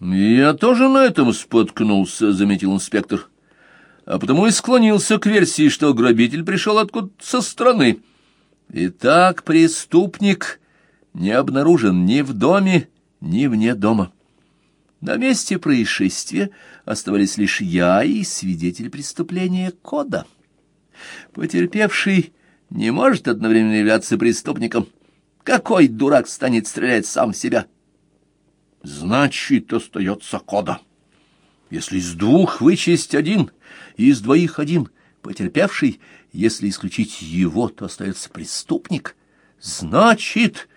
«Я тоже на этом споткнулся», — заметил инспектор. «А потому и склонился к версии, что грабитель пришел откуда-то со стороны. Итак, преступник не обнаружен ни в доме, ни вне дома. На месте происшествия оставались лишь я и свидетель преступления Кода. Потерпевший не может одновременно являться преступником. Какой дурак станет стрелять сам в себя?» «Значит, остается Кода. Если из двух вычесть один, из двоих один, потерпевший, если исключить его, то остается преступник. Значит,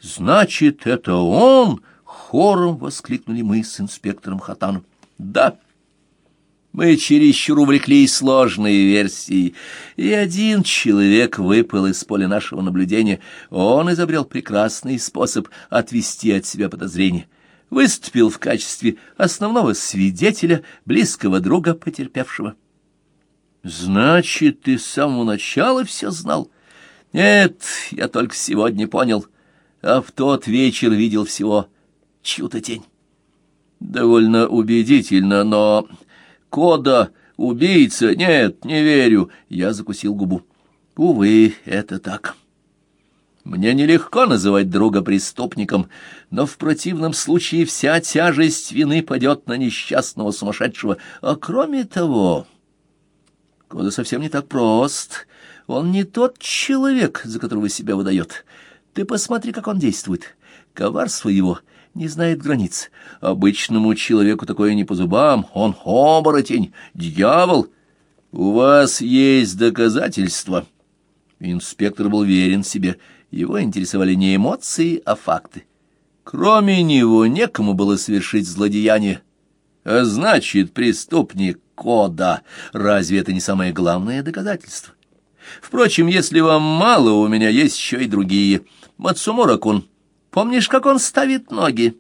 это он!» — хором воскликнули мы с инспектором Хатану. «Да». Мы чересчур увлеклись сложной версией, и один человек выпал из поля нашего наблюдения. Он изобрел прекрасный способ отвести от себя подозрения. Выступил в качестве основного свидетеля, близкого друга потерпевшего. «Значит, ты с самого начала все знал?» «Нет, я только сегодня понял, а в тот вечер видел всего чью-то тень». «Довольно убедительно, но... Кода, убийца? Нет, не верю». Я закусил губу. «Увы, это так. Мне нелегко называть друга преступником, но в противном случае вся тяжесть вины падет на несчастного сумасшедшего. А кроме того, Кода совсем не так прост. Он не тот человек, за которого себя выдает. Ты посмотри, как он действует. Коварство его не знает границ. Обычному человеку такое не по зубам. Он оборотень, дьявол. У вас есть доказательства?» Инспектор был верен себе. Его интересовали не эмоции, а факты. Кроме него некому было совершить злодеяние. А значит, преступник Кода. Разве это не самое главное доказательство? Впрочем, если вам мало, у меня есть еще и другие. Мацумура-кун, помнишь, как он ставит ноги?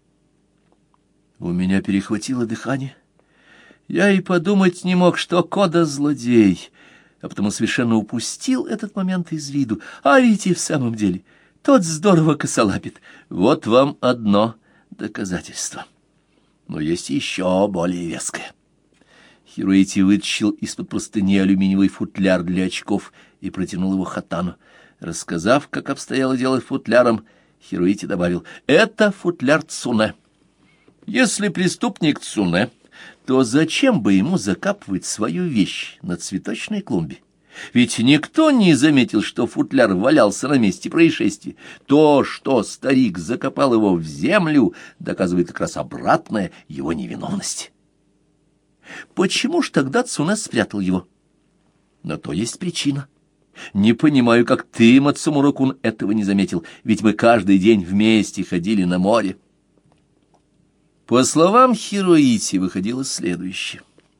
У меня перехватило дыхание. Я и подумать не мог, что Кода злодей, а потому совершенно упустил этот момент из виду. А ведь и в самом деле тот здорово косолапит. Вот вам одно доказательство. Но есть еще более веское. Хироити вытащил из-под простыни алюминиевый футляр для очков и протянул его Хатану. Рассказав, как обстояло дело с футляром, Хироити добавил: «Это футляр Цуне. Если преступник Цуне, то зачем бы ему закапывать свою вещь на цветочной клумбе? Ведь никто не заметил, что футляр валялся на месте происшествия. То, что старик закопал его в землю, доказывает как раз обратное его невиновность. Почему ж тогда Цуне спрятал его? На то есть причина. Не понимаю, как ты, Мацумура-кун, этого не заметил, ведь мы каждый день вместе ходили на море». По словам Хироити, выходило следующее.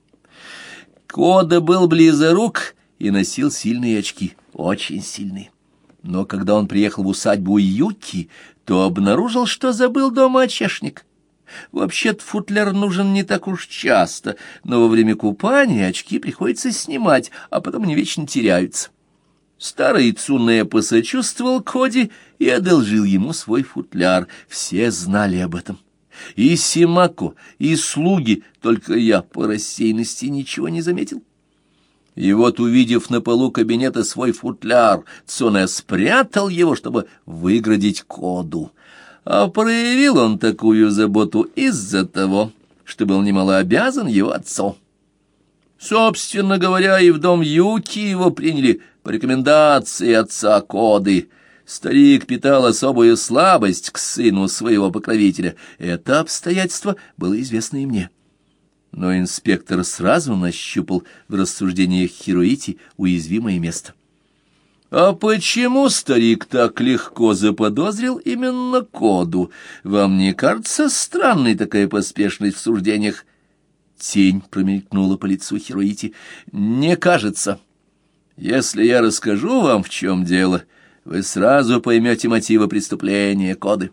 Кода был близорук и носил сильные очки, очень сильные. Но когда он приехал в усадьбу Юки, то обнаружил, что забыл дома очешник. Вообще-то футляр нужен не так уж часто, но во время купания очки приходится снимать, а потом они вечно теряются. Старый Цуне посочувствовал Коде и одолжил ему свой футляр. Все знали об этом. И Симако, и слуги, только я по рассеянности ничего не заметил. И вот, увидев на полу кабинета свой футляр, Цуне спрятал его, чтобы выградить Коду. А проявил он такую заботу из-за того, что был немало обязан его отцу. Собственно говоря, и в дом Юки его приняли по рекомендации отца Коды. Старик питал особую слабость к сыну своего покровителя. Это обстоятельство было известно и мне. Но инспектор сразу нащупал в рассуждениях Хироити уязвимое место. «А почему старик так легко заподозрил именно Коду? Вам не кажется странной такая поспешность в суждениях?» Тень промелькнула по лицу Хироити. «Не кажется. Если я расскажу вам, в чем дело, вы сразу поймете мотивы преступления Коды».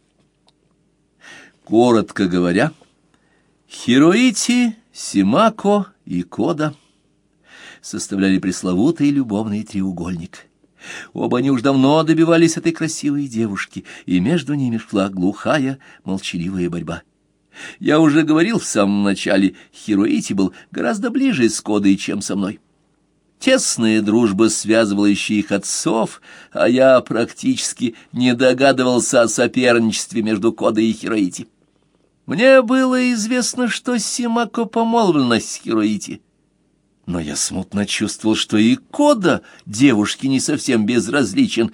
Коротко говоря, Хироити, Симако и Кода составляли пресловутый любовный треугольник. Оба они уж давно добивались этой красивой девушки, и между ними шла глухая, молчаливая борьба. Я уже говорил в самом начале, Хироити был гораздо ближе с Кодой, чем со мной. Тесная дружба связывала еще их отцов, а я практически не догадывался о соперничестве между Кодой и Хироити. Мне было известно, что Симако помолвлена с Хироити, но я смутно чувствовал, что и Кода девушке не совсем безразличен,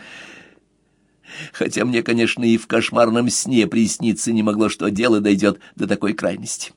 хотя мне, конечно, и в кошмарном сне присниться не могло, что дело дойдет до такой крайности.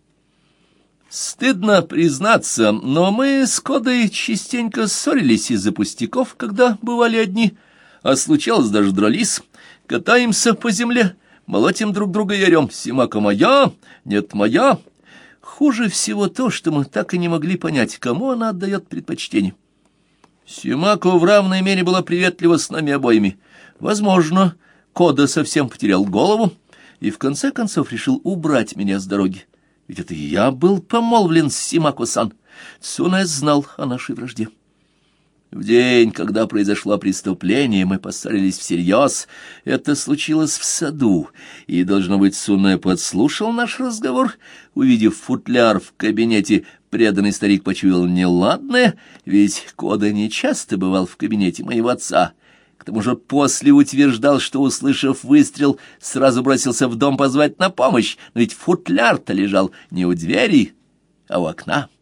Стыдно признаться, но мы с Кодой частенько ссорились из-за пустяков, когда бывали одни, а случалось даже дрались, катаемся по земле, молотим друг друга и орем: «Симако моя! Нет, моя!» Хуже всего то, что мы так и не могли понять, кому она отдает предпочтение. Симако в равной мере была приветлива с нами обоими. Возможно, Кода совсем потерял голову и в конце концов решил убрать меня с дороги. Ведь это я был помолвлен с Симако-сан. Цунэ знал о нашей вражде. В день, когда произошло преступление, мы поссорились всерьез. Это случилось в саду, и, должно быть, Цунэ подслушал наш разговор. Увидев футляр в кабинете, преданный старик почуял неладное, ведь Кода нечасто бывал в кабинете моего отца. К тому же после утверждал, что, услышав выстрел, сразу бросился в дом позвать на помощь, но ведь футляр-то лежал не у двери, а у окна.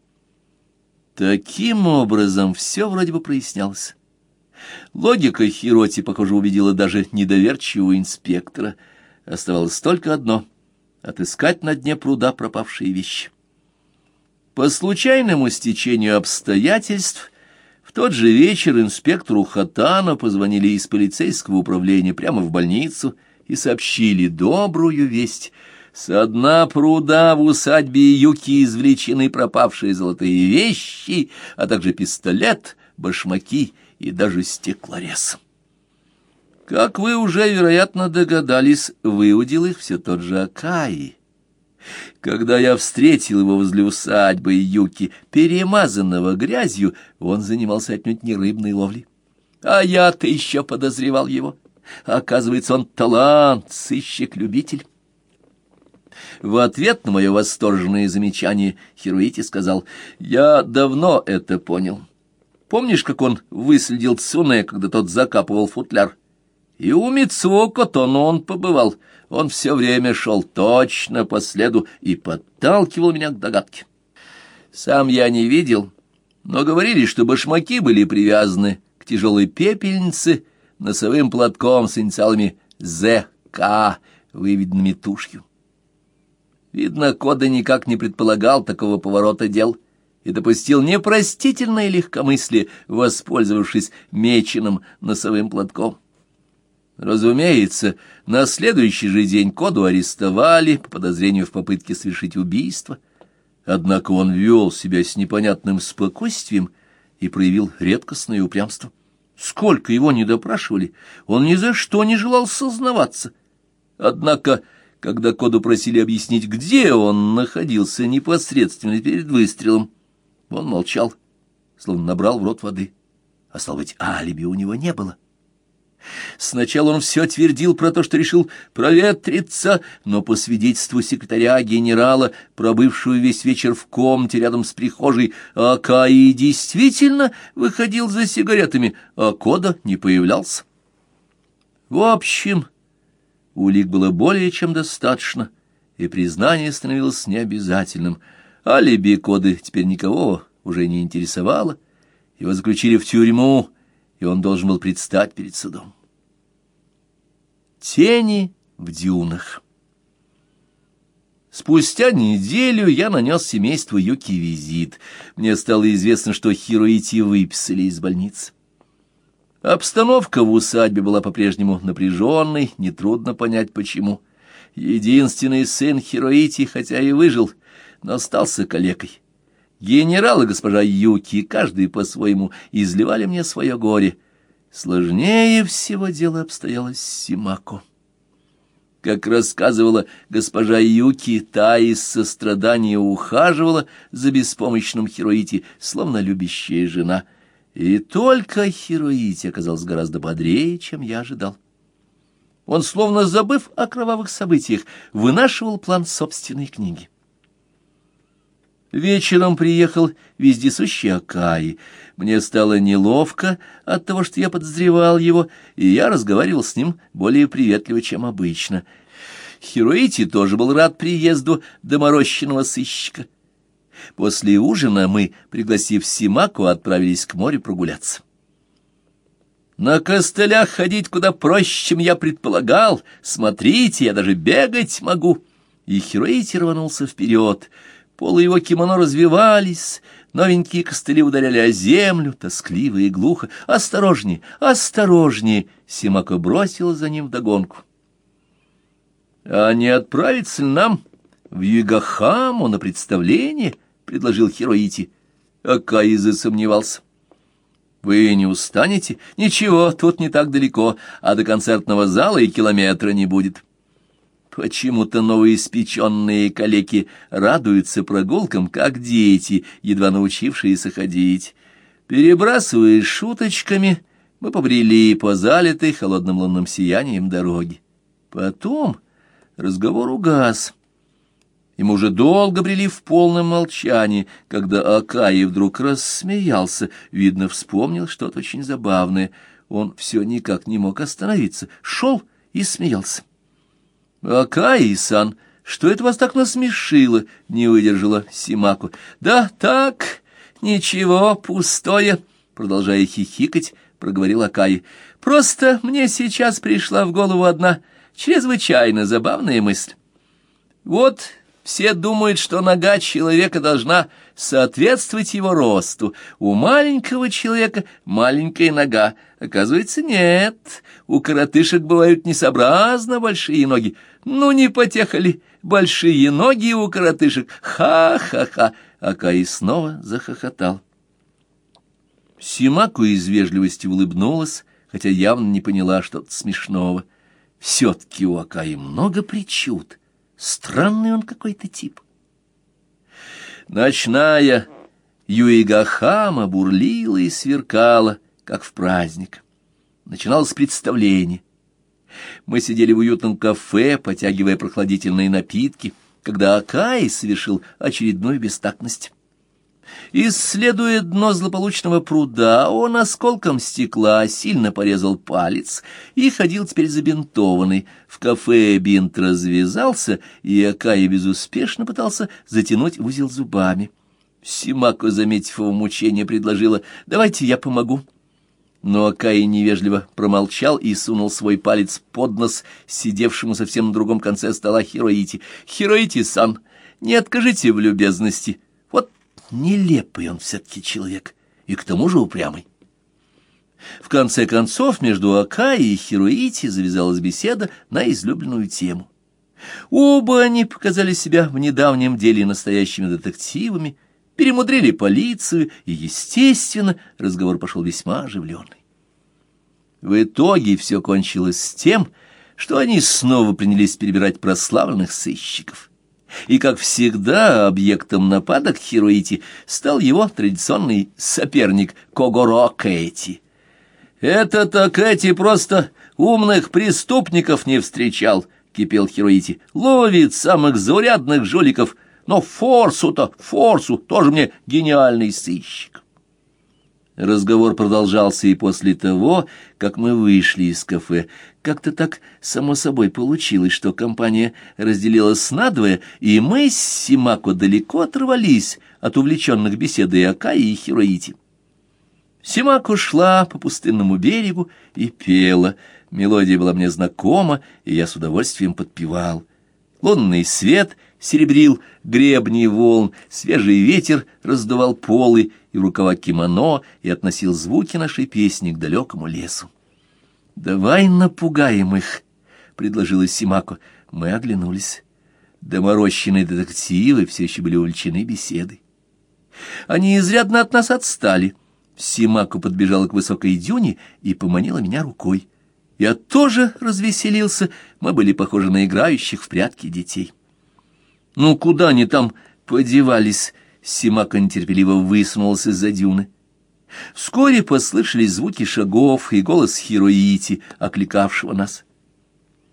Таким образом, все вроде бы прояснялось. Логика Хироти, похоже, убедила даже недоверчивого инспектора. Оставалось только одно — отыскать на дне пруда пропавшие вещи. По случайному стечению обстоятельств в тот же вечер инспектору Хатано позвонили из полицейского управления прямо в больницу и сообщили добрую весть. Со дна пруда в усадьбе Юки извлечены пропавшие золотые вещи, а также пистолет, башмаки и даже стеклорез. Как вы уже, вероятно, догадались, выудил их все тот же Акаи. Когда я встретил его возле усадьбы Юки, перемазанного грязью, он занимался отнюдь не рыбной ловлей. А я-то еще подозревал его. Оказывается, он талант, сыщик-любитель. В ответ на мое восторженное замечание Хироити сказал: «Я давно это понял. Помнишь, как он выследил Цунэ, когда тот закапывал футляр? И у Мицуо Котоно он побывал. Он все время шел точно по следу и подталкивал меня к догадке. Сам я не видел, но говорили, что башмаки были привязаны к тяжелой пепельнице носовым платком с инициалами ЗК, выведенными тушью. Видно, Кода никак не предполагал такого поворота дел и допустил непростительное легкомыслие, воспользовавшись меченым носовым платком. Разумеется, на следующий же день Коду арестовали по подозрению в попытке совершить убийство, однако он вел себя с непонятным спокойствием и проявил редкостное упрямство. Сколько его ни допрашивали, он ни за что не желал сознаваться. Однако, когда Коду просили объяснить, где он находился непосредственно перед выстрелом, он молчал, словно набрал в рот воды, а, стало быть, алиби у него не было. Сначала он все твердил про то, что решил проветриться, но по свидетельству секретаря генерала, пробывшего весь вечер в комнате рядом с прихожей, Акаи действительно выходил за сигаретами, а Кода не появлялся. В общем, улик было более чем достаточно, и признание становилось необязательным. Алиби Коды теперь никого уже не интересовало. Его заключили в тюрьму, и он должен был предстать перед судом. Тени в дюнах. Спустя неделю я нанес семейству Юки визит. Мне стало известно, что Хироити выписали из больницы. Обстановка в усадьбе была по-прежнему напряженной, нетрудно понять почему. Единственный сын Хироити, хотя и выжил, но остался калекой. Генерал и госпожа Юки, каждый по-своему, изливали мне свое горе. Сложнее всего дело обстояло с Симако. Как рассказывала госпожа Юки, та из сострадания ухаживала за беспомощным Хироити, словно любящая жена. И только Хироити оказался гораздо бодрее, чем я ожидал. Он, словно забыв о кровавых событиях, вынашивал план собственной книги. Вечером приехал вездесущий Акаи. Мне стало неловко от того, что я подозревал его, и я разговаривал с ним более приветливо, чем обычно. Хироити тоже был рад приезду доморощенного сыщика. После ужина мы, пригласив Симаку, отправились к морю прогуляться. «На костылях ходить куда проще, чем я предполагал. Смотрите, я даже бегать могу». И Хироити рванулся вперед. Полы его кимоно развивались, новенькие костыли ударяли о землю, тоскливо и глухо. «Осторожнее, осторожнее!» Симако бросила за ним вдогонку. «А не отправиться ли нам в Югахаму на представление?» — предложил Хироити. Акаи засомневался. «Вы не устанете? Ничего, тут не так далеко, а до концертного зала и километра не будет». Почему-то новоиспеченные калеки радуются прогулкам, как дети, едва научившиеся ходить. Перебрасываясь шуточками, мы побрели по залитой холодным лунным сиянием дороги. Потом разговор угас, и мы уже долго брели в полном молчании, когда Акаи вдруг рассмеялся, видно, вспомнил что-то очень забавное. Он все никак не мог остановиться, шел и смеялся. «Акаи-сан, что это вас так насмешило?» — не выдержала Симаку. «Да так, ничего, пустое», — продолжая хихикать, проговорил Акаи. «Просто мне сейчас пришла в голову одна чрезвычайно забавная мысль. Вот все думают, что нога человека должна соответствовать его росту. У маленького человека маленькая нога. Оказывается, нет. У коротышек бывают несообразно большие ноги. Ну, не потеха ли? Большие ноги у коротышек. Ха-ха-ха!» Акаи снова захохотал. Симаку из вежливости улыбнулась, хотя явно не поняла что-то смешного. Все-таки у Акаи много причуд. Странный он какой-то тип. Ночная Юигахама бурлила и сверкала, как в праздник. Начиналось представление. Мы сидели в уютном кафе, потягивая прохладительные напитки, когда Акаи совершил очередную бестактность. Исследуя дно злополучного пруда, он осколком стекла сильно порезал палец и ходил теперь забинтованный. В кафе бинт развязался, и Акаи безуспешно пытался затянуть узел зубами. Симако, заметив его мучение, предложила: «Давайте я помогу». Но Акаи невежливо промолчал и сунул свой палец под нос сидевшему совсем на другом конце стола Хироити. «Хироити-сан, не откажите в любезности». Вот нелепый он все-таки человек, и к тому же упрямый. В конце концов, между Акаи и Хироити завязалась беседа на излюбленную тему. Оба они показали себя в недавнем деле настоящими детективами, перемудрили полицию, и, естественно, разговор пошел весьма оживленный. В итоге все кончилось с тем, что они снова принялись перебирать прославленных сыщиков. И, как всегда, объектом нападок Хироити стал его традиционный соперник Когоро Кэти. «Это-то Кэти просто умных преступников не встречал», — кипел Хироити. «Ловит самых заурядных жуликов, но Форсу тоже мне гениальный сыщик». Разговор продолжался и после того, как мы вышли из кафе. Как-то так само собой получилось, что компания разделилась надвое, и мы с Симако далеко оторвались от увлеченных беседой Акаи и Хироити. Симако шла по пустынному берегу и пела. Мелодия была мне знакома, и я с удовольствием подпевал. Лунный свет серебрил гребни волн, свежий ветер раздувал полы и рукава кимоно и относил звуки нашей песни к далекому лесу. «Давай напугаем их», — предложила Симако. Мы оглянулись. Доморощенные детективы все еще были увлечены беседой. Они изрядно от нас отстали. Симако подбежала к высокой дюне и поманила меня рукой. Я тоже развеселился, мы были похожи на играющих в прятки детей. «Ну, куда они там подевались?» Симако нетерпеливо высунулась из-за дюны. Вскоре послышались звуки шагов и голос Хироити, окликавшего нас.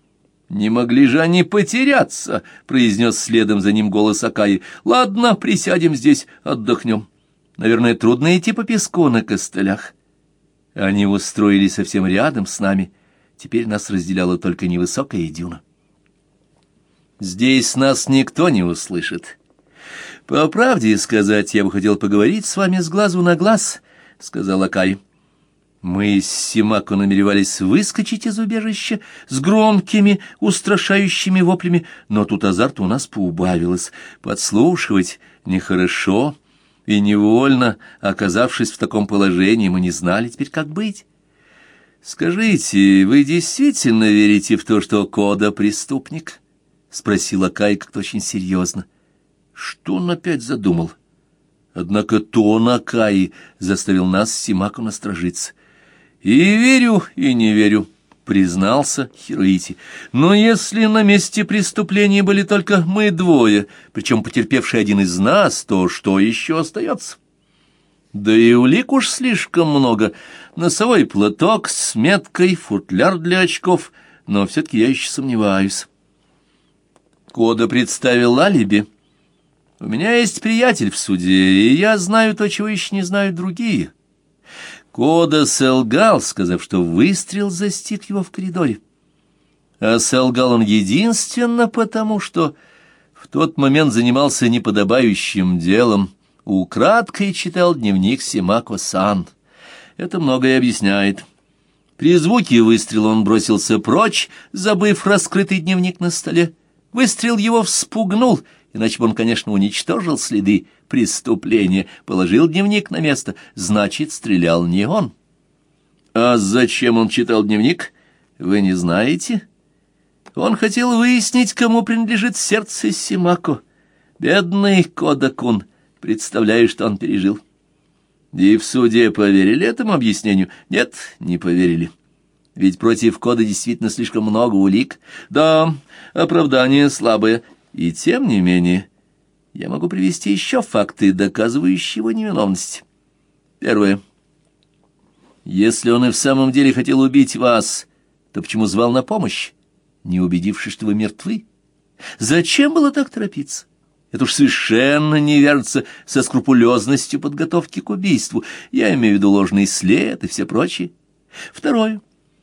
«Не могли же они потеряться», — произнес следом за ним голос Акаи. «Ладно, присядем здесь, отдохнем. Наверное, трудно идти по песку на костылях». Они устроились совсем рядом с нами. Теперь нас разделяла только невысокая дюна. «Здесь нас никто не услышит. По правде сказать, я бы хотел поговорить с вами с глазу на глаз», — сказал Акаи. Мы с Симако намеревались выскочить из убежища с громкими, устрашающими воплями, но тут азарт у нас поубавилось. Подслушивать нехорошо, и невольно, оказавшись в таком положении, мы не знали теперь, как быть. «Скажите, вы действительно верите в то, что Кода преступник?» — спросил Акаи как-то очень серьезно. Что он опять задумал? Однако тон Акаи заставил нас с Симако насторожиться. «И верю, и не верю», — признался Хироити. «Но если на месте преступления были только мы двое, причем потерпевший один из нас, то что еще остается? Да и улик уж слишком много. Носовой платок с меткой, футляр для очков, но все-таки я еще сомневаюсь». Кода представил алиби. «У меня есть приятель в суде, и я знаю то, чего еще не знают другие». Кода солгал, сказав, что выстрел застиг его в коридоре. А солгал он единственно потому, что в тот момент занимался неподобающим делом, украдкой читал дневник Симако-сан. Это многое объясняет. При звуке выстрела он бросился прочь, забыв раскрытый дневник на столе. Выстрел его вспугнул, иначе бы он, конечно, уничтожил следы преступления, положил дневник на место, значит, стрелял не он. А зачем он читал дневник, вы не знаете? Он хотел выяснить, кому принадлежит сердце Симако. Бедный Кода-кун, представляю, что он пережил. И в суде поверили этому объяснению? Нет, не поверили. Ведь против Кода действительно слишком много улик. Да, оправдание слабое. И тем не менее, я могу привести еще факты, доказывающие его невиновность. Первое. Если он и в самом деле хотел убить вас, то почему звал на помощь, не убедившись, что вы мертвы? Зачем было так торопиться? Это уж совершенно не вяжется со скрупулезностью подготовки к убийству. Я имею в виду ложный след и все прочее. Второе.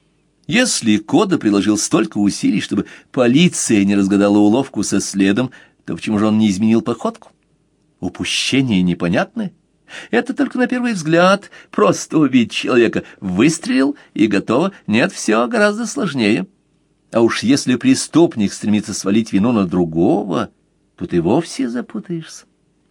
Если Кода приложил столько усилий, чтобы полиция не разгадала уловку со следом, то почему же он не изменил походку? Упущение непонятное. Это только на первый взгляд просто убить человека. Выстрелил и готово. Нет, все гораздо сложнее. А уж если преступник стремится свалить вину на другого, то ты вовсе запутаешься.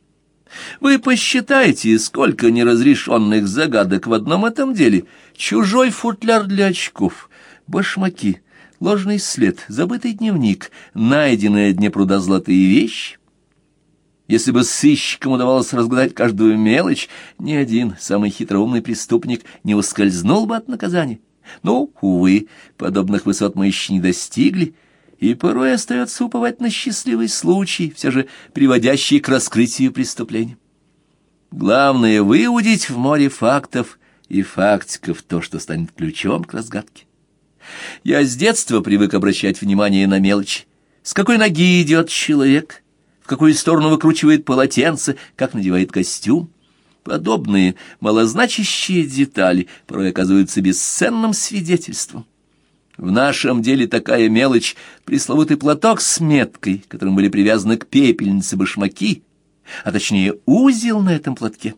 Вы посчитайте, сколько неразрешенных загадок в одном этом деле. Чужой футляр для очков, башмаки, ложный след, забытый дневник, найденные на дне пруда золотые вещи. Если бы сыщикам удавалось разгадать каждую мелочь, ни один самый хитроумный преступник не ускользнул бы от наказания. Но, увы, подобных высот мы еще не достигли, и порой остается уповать на счастливый случай, все же приводящий к раскрытию преступления. Главное — выудить в море фактов и фактиков то, что станет ключом к разгадке. Я с детства привык обращать внимание на мелочи. С какой ноги идет человек, в какую сторону выкручивает полотенце, как надевает костюм. Подобные малозначащие детали порой оказываются бесценным свидетельством. В нашем деле такая мелочь — пресловутый платок с меткой, к которым были привязаны к пепельнице башмаки, а точнее узел на этом платке.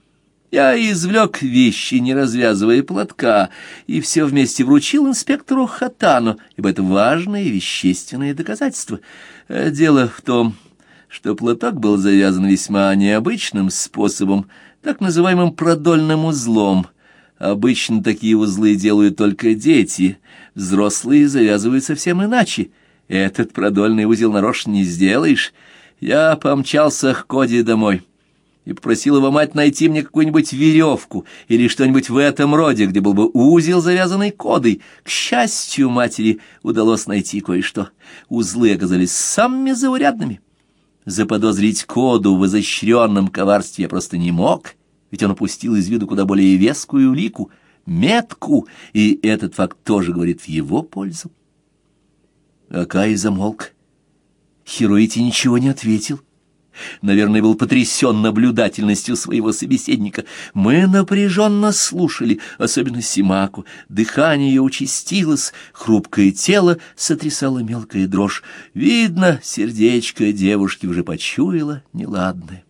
Я извлек вещи, не развязывая платка, и все вместе вручил инспектору Хатану, ибо это важное вещественное доказательство. Дело в том, что платок был завязан весьма необычным способом, так называемым продольным узлом. Обычно такие узлы делают только дети, взрослые завязывают совсем иначе. Этот продольный узел нарочно не сделаешь. Я помчался к Коде домой и попросил его мать найти мне какую-нибудь веревку или что-нибудь в этом роде, где был бы узел, завязанный Кодой. К счастью, матери удалось найти кое-что. Узлы оказались самыми заурядными. Заподозрить Коду в изощренном коварстве я просто не мог, ведь он упустил из виду куда более вескую улику — метку, и этот факт тоже говорит в его пользу. Акай замолк. Хироити ничего не ответил. Наверное, был потрясен наблюдательностью своего собеседника. Мы напряженно слушали, особенно Симаку. Дыхание ее участилось, хрупкое тело сотрясало мелкая дрожь. Видно, сердечко девушки уже почуяло неладное.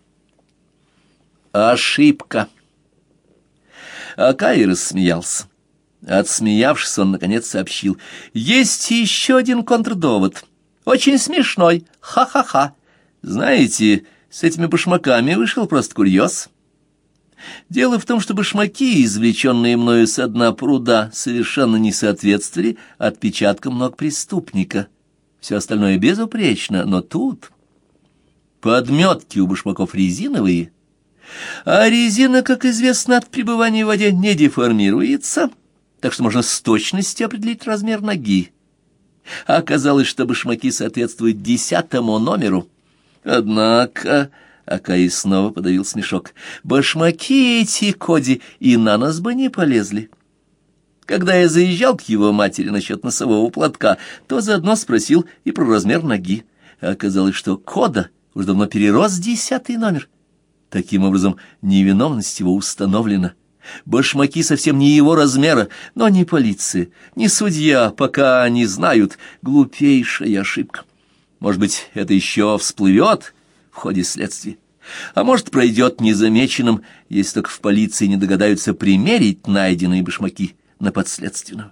Ошибка. Акай рассмеялся. Отсмеявшись, он, наконец, сообщил. Есть еще один контрдовод. Очень смешной. Ха-ха-ха. Знаете, с этими башмаками вышел просто курьез. Дело в том, что башмаки, извлеченные мною со дна пруда, совершенно не соответствовали отпечаткам ног преступника. Все остальное безупречно, но тут подметки у башмаков резиновые, а резина, как известно, от пребывания в воде не деформируется, так что можно с точностью определить размер ноги. Оказалось, что башмаки соответствуют 10-му номеру. Однако Акай снова подавил смешок. Башмаки эти, Коди, и на нас бы не полезли. Когда я заезжал к его матери насчет носового платка, то заодно спросил и про размер ноги. Оказалось, что Кода уж давно перерос 10-й номер. Таким образом, невиновность его установлена. Башмаки совсем не его размера, но ни полиция, ни судья пока не знают. Глупейшая ошибка. Может быть, это еще всплывет в ходе следствия, а может, пройдет незамеченным, если только в полиции не догадаются примерить найденные башмаки на подследственного.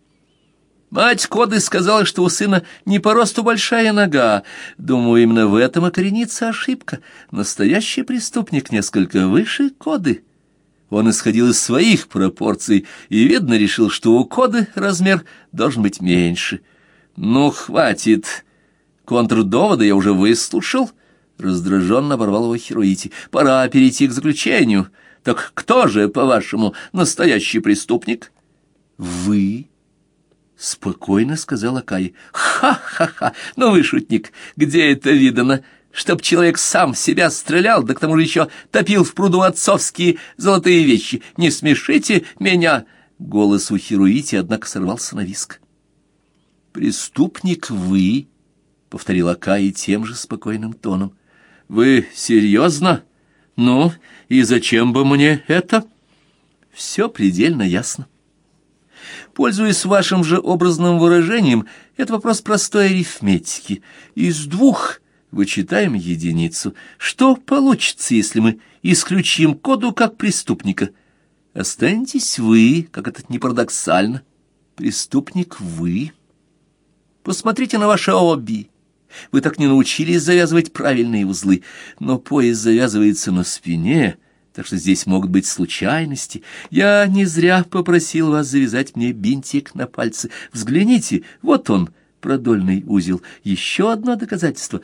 Мать Коды сказала, что у сына не по росту большая нога. Думаю, именно в этом и коренится ошибка. Настоящий преступник несколько выше Коды. Он исходил из своих пропорций и, видно, решил, что у Коды размер должен быть меньше. Ну, хватит. Контрдовода я уже выслушал. Раздраженно оборвал его Хироити. Пора перейти к заключению. Так кто же, по-вашему, настоящий преступник? Вы, спокойно сказала Акай. Ха-ха-ха, ну вы шутник, где это видано? Чтоб человек сам себя стрелял, да к тому же еще топил в пруду отцовские золотые вещи. Не смешите меня. Голос у Хироити, однако, сорвался на виск. Преступник вы, повторил Акай тем же спокойным тоном. Вы серьезно? Ну, и зачем бы мне это? Все предельно ясно. Пользуясь вашим же образным выражением, это вопрос простой арифметики. Из двух вычитаем единицу. Что получится, если мы исключим Коду как преступника? Останетесь вы, как это не парадоксально. Преступник вы. Посмотрите на ваше оби. Вы так не научились завязывать правильные узлы, но пояс завязывается на спине, так что здесь могут быть случайности. Я не зря попросил вас завязать мне бинтик на пальце. Взгляните, вот он, продольный узел. Еще одно доказательство.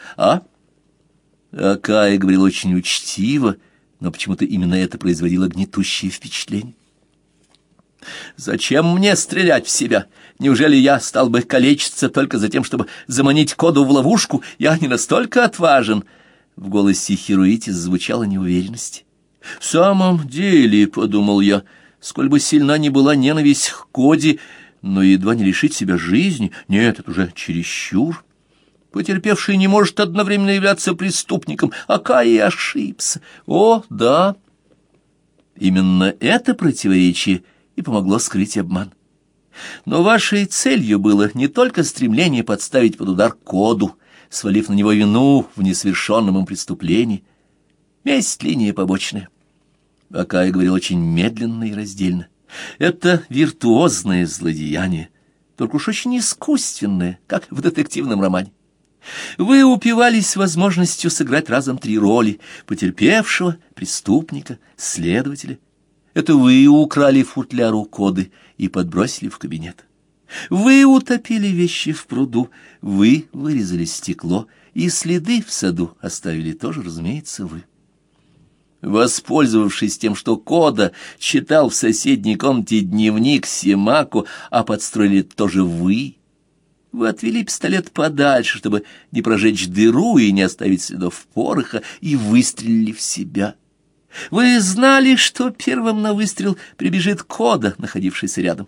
Акай говорил очень учтиво, но почему-то именно это производило гнетущее впечатление. «Зачем мне стрелять в себя? Неужели я стал бы калечиться только за тем, чтобы заманить Коду в ловушку? Я не настолько отважен». В голосе Хироити звучала неуверенность. «В самом деле, — подумал я, — сколь бы сильна ни была ненависть к Коде, но едва не лишить себя жизни, нет, это уже чересчур. Потерпевший не может одновременно являться преступником, Акай ошибся. О, да, именно это противоречие и помогло скрыть обман. Но вашей целью было не только стремление подставить под удар Коду, свалив на него вину в несовершенном им преступлении. Месть — линия побочная. Акай говорил очень медленно и раздельно. Это виртуозное злодеяние, только уж очень искусственное, как в детективном романе. Вы упивались возможностью сыграть разом 3 роли — потерпевшего, преступника, следователя. Это вы украли футляр у Коды и подбросили в кабинет. Вы утопили вещи в пруду, вы вырезали стекло, и следы в саду оставили тоже, разумеется, вы. Воспользовавшись тем, что Кода читал в соседней комнате дневник Симаку, а подстроили тоже вы, отвели пистолет подальше, чтобы не прожечь дыру и не оставить следов пороха, и выстрелили в себя. Вы знали, что первым на выстрел прибежит Кода, находившийся рядом.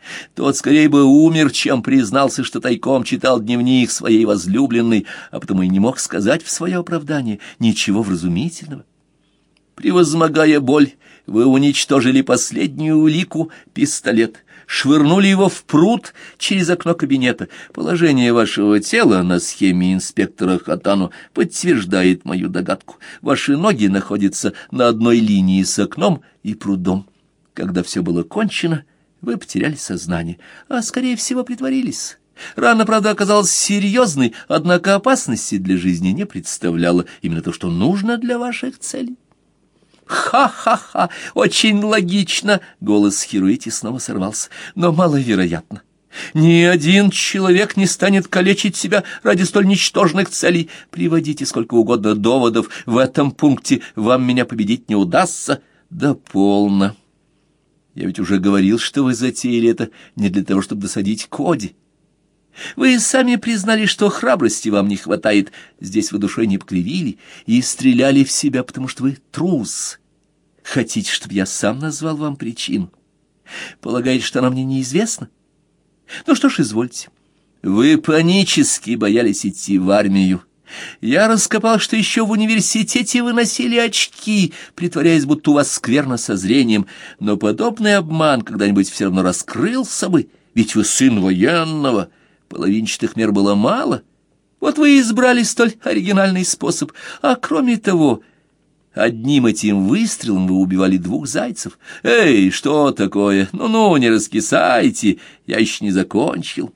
Тот скорее бы умер, чем признался, что тайком читал дневник своей возлюбленной, а потому и не мог сказать в свое оправдание ничего вразумительного. Превозмогая боль, вы уничтожили последнюю улику — пистолет, швырнули его в пруд через окно кабинета. Положение вашего тела на схеме инспектора Хатано подтверждает мою догадку. Ваши ноги находятся на одной линии с окном и прудом. Когда все было кончено, вы потеряли сознание, а, скорее всего, притворились. Рана, правда, оказалась серьезной, однако опасности для жизни не представляла, именно то, что нужно для ваших целей. «Ха-ха-ха! Очень логично!» — голос Хируити снова сорвался. «Но маловероятно. Ни один человек не станет калечить себя ради столь ничтожных целей. Приводите сколько угодно доводов. В этом пункте вам меня победить не удастся». «Да полно. Я ведь уже говорил, что вы затеяли это не для того, чтобы досадить Коди. Вы сами признали, что храбрости вам не хватает, здесь вы душой не покривили, и стреляли в себя, потому что вы трус. Хотите, чтобы я сам назвал вам причину? Полагаете, что она мне неизвестна? Ну что ж, извольте. Вы панически боялись идти в армию. Я раскопал, что еще в университете вы носили очки, притворяясь, будто у вас скверно со зрением, но подобный обман когда-нибудь все равно раскрылся бы, ведь вы сын военного. Половинчатых мер было мало. Вот вы и избрали столь оригинальный способ. А кроме того, одним этим выстрелом вы убивали 2 зайцев. Эй, что такое? Ну-ну, не раскисайте, я еще не закончил.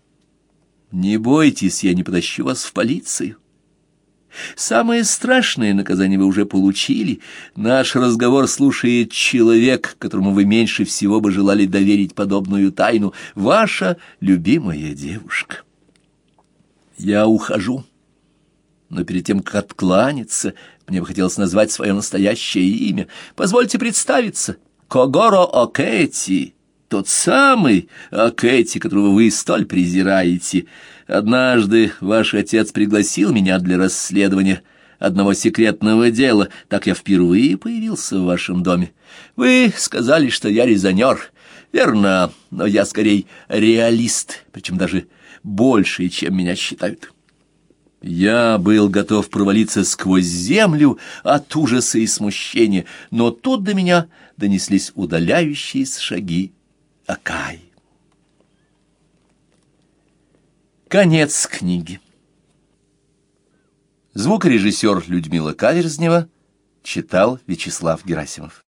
Не бойтесь, я не потащу вас в полицию. Самое страшное наказание вы уже получили. Наш разговор слушает человек, которому вы меньше всего бы желали доверить подобную тайну, ваша любимая девушка. Я ухожу, но перед тем, как откланяться, мне бы хотелось назвать свое настоящее имя. Позвольте представиться. Когоро Окэти, тот самый Окэти, которого вы столь презираете. Однажды ваш отец пригласил меня для расследования одного секретного дела. Так я впервые появился в вашем доме. Вы сказали, что я резонер. Верно, но я скорее реалист, причем даже больше, чем меня считают. Я был готов провалиться сквозь землю от ужаса и смущения, но тут до меня донеслись удаляющиеся шаги Акаи. Конец книги. Звукорежиссер Людмила Каверзнева читал Вячеслав Герасимов.